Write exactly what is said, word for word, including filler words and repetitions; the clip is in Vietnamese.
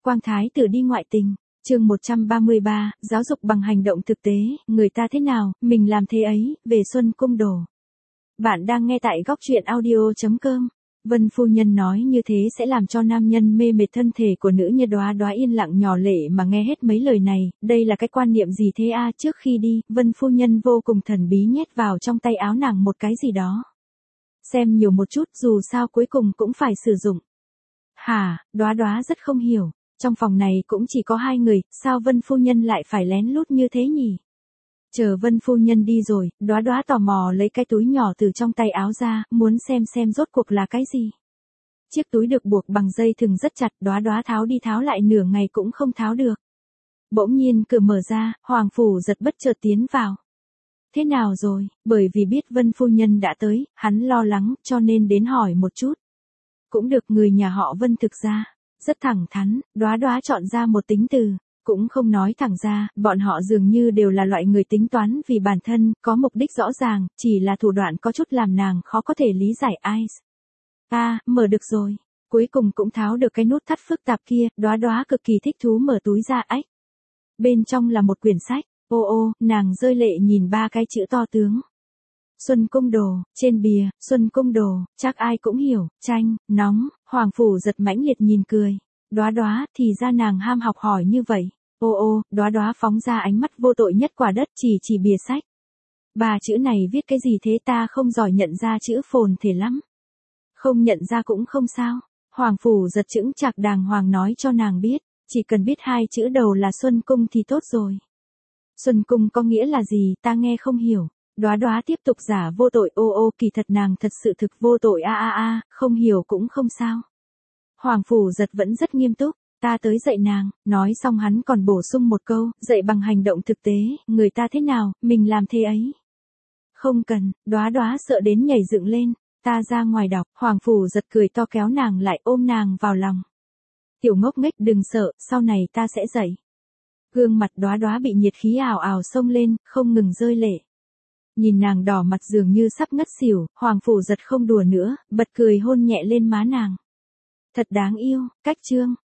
Quang Thái tử đi ngoại tình. Chương một trăm ba mươi ba, giáo dục bằng hành động thực tế, người ta thế nào, mình làm thế ấy, về Xuân Cung Đồ. Bạn đang nghe tại góc truyện audio chấm com. Vân phu nhân nói như thế sẽ làm cho nam nhân mê mệt thân thể của nữ như Đóa Đóa yên lặng nhỏ lệ mà nghe hết mấy lời này, đây là cái quan niệm gì thế a? Trước khi đi, Vân phu nhân vô cùng thần bí nhét vào trong tay áo nàng một cái gì đó. Xem nhiều một chút, dù sao cuối cùng cũng phải sử dụng. Hả? Đóa Đóa rất không hiểu, trong phòng này cũng chỉ có hai người, sao Vân phu nhân lại phải lén lút như thế nhỉ? Chờ Vân phu nhân đi rồi, Đóa Đóa tò mò lấy cái túi nhỏ từ trong tay áo ra, muốn xem xem rốt cuộc là cái gì. Chiếc túi được buộc bằng dây thừng rất chặt, Đóa Đóa tháo đi tháo lại nửa ngày cũng không tháo được. Bỗng nhiên cửa mở ra, Hoàng Phủ Giật bất chợt tiến vào. Thế nào rồi? Bởi vì biết Vân phu nhân đã tới, hắn lo lắng, cho nên đến hỏi một chút. Cũng được, người nhà họ Vân thực ra rất thẳng thắn, Đóa Đóa chọn ra một tính từ. Cũng không nói thẳng ra, bọn họ dường như đều là loại người tính toán vì bản thân, có mục đích rõ ràng, chỉ là thủ đoạn có chút làm nàng khó có thể lý giải ai. À, mở được rồi. Cuối cùng cũng tháo được cái nút thắt phức tạp kia, Đóa Đóa cực kỳ thích thú mở túi ra ách. Bên trong là một quyển sách, ô ô, nàng rơi lệ nhìn ba cái chữ to tướng. Xuân Cung Đồ, trên bìa, Xuân Cung Đồ, chắc ai cũng hiểu, tranh, nóng, Hoàng Phủ Giật mãnh liệt nhìn cười. Đóa Đóa, thì ra nàng ham học hỏi như vậy. Ô ô, Đóa Đóa phóng ra ánh mắt vô tội nhất quả đất, chỉ chỉ bìa sách. Bà chữ này viết cái gì thế, ta không giỏi nhận ra chữ phồn thể lắm. Không nhận ra cũng không sao. Hoàng Phủ Giật chững chạc đàng hoàng nói cho nàng biết, chỉ cần biết hai chữ đầu là Xuân Cung thì tốt rồi. Xuân Cung có nghĩa là gì, ta nghe không hiểu. Đóa Đóa tiếp tục giả vô tội, ô ô, kỳ thật nàng thật sự thực vô tội, a a a, không hiểu cũng không sao. Hoàng Phủ Giật vẫn rất nghiêm túc, ta tới dạy nàng, nói xong hắn còn bổ sung một câu, dạy bằng hành động thực tế, người ta thế nào, mình làm thế ấy. Không cần, Đóa Đóa sợ đến nhảy dựng lên, ta ra ngoài đọc, Hoàng Phủ Giật cười to kéo nàng lại ôm nàng vào lòng. Tiểu ngốc nghếch đừng sợ, sau này ta sẽ dạy. Gương mặt Đóa Đóa bị nhiệt khí ào ào xông lên, không ngừng rơi lệ. Nhìn nàng đỏ mặt dường như sắp ngất xỉu, Hoàng Phủ Giật không đùa nữa, bật cười hôn nhẹ lên má nàng. Thật đáng yêu, cách chương.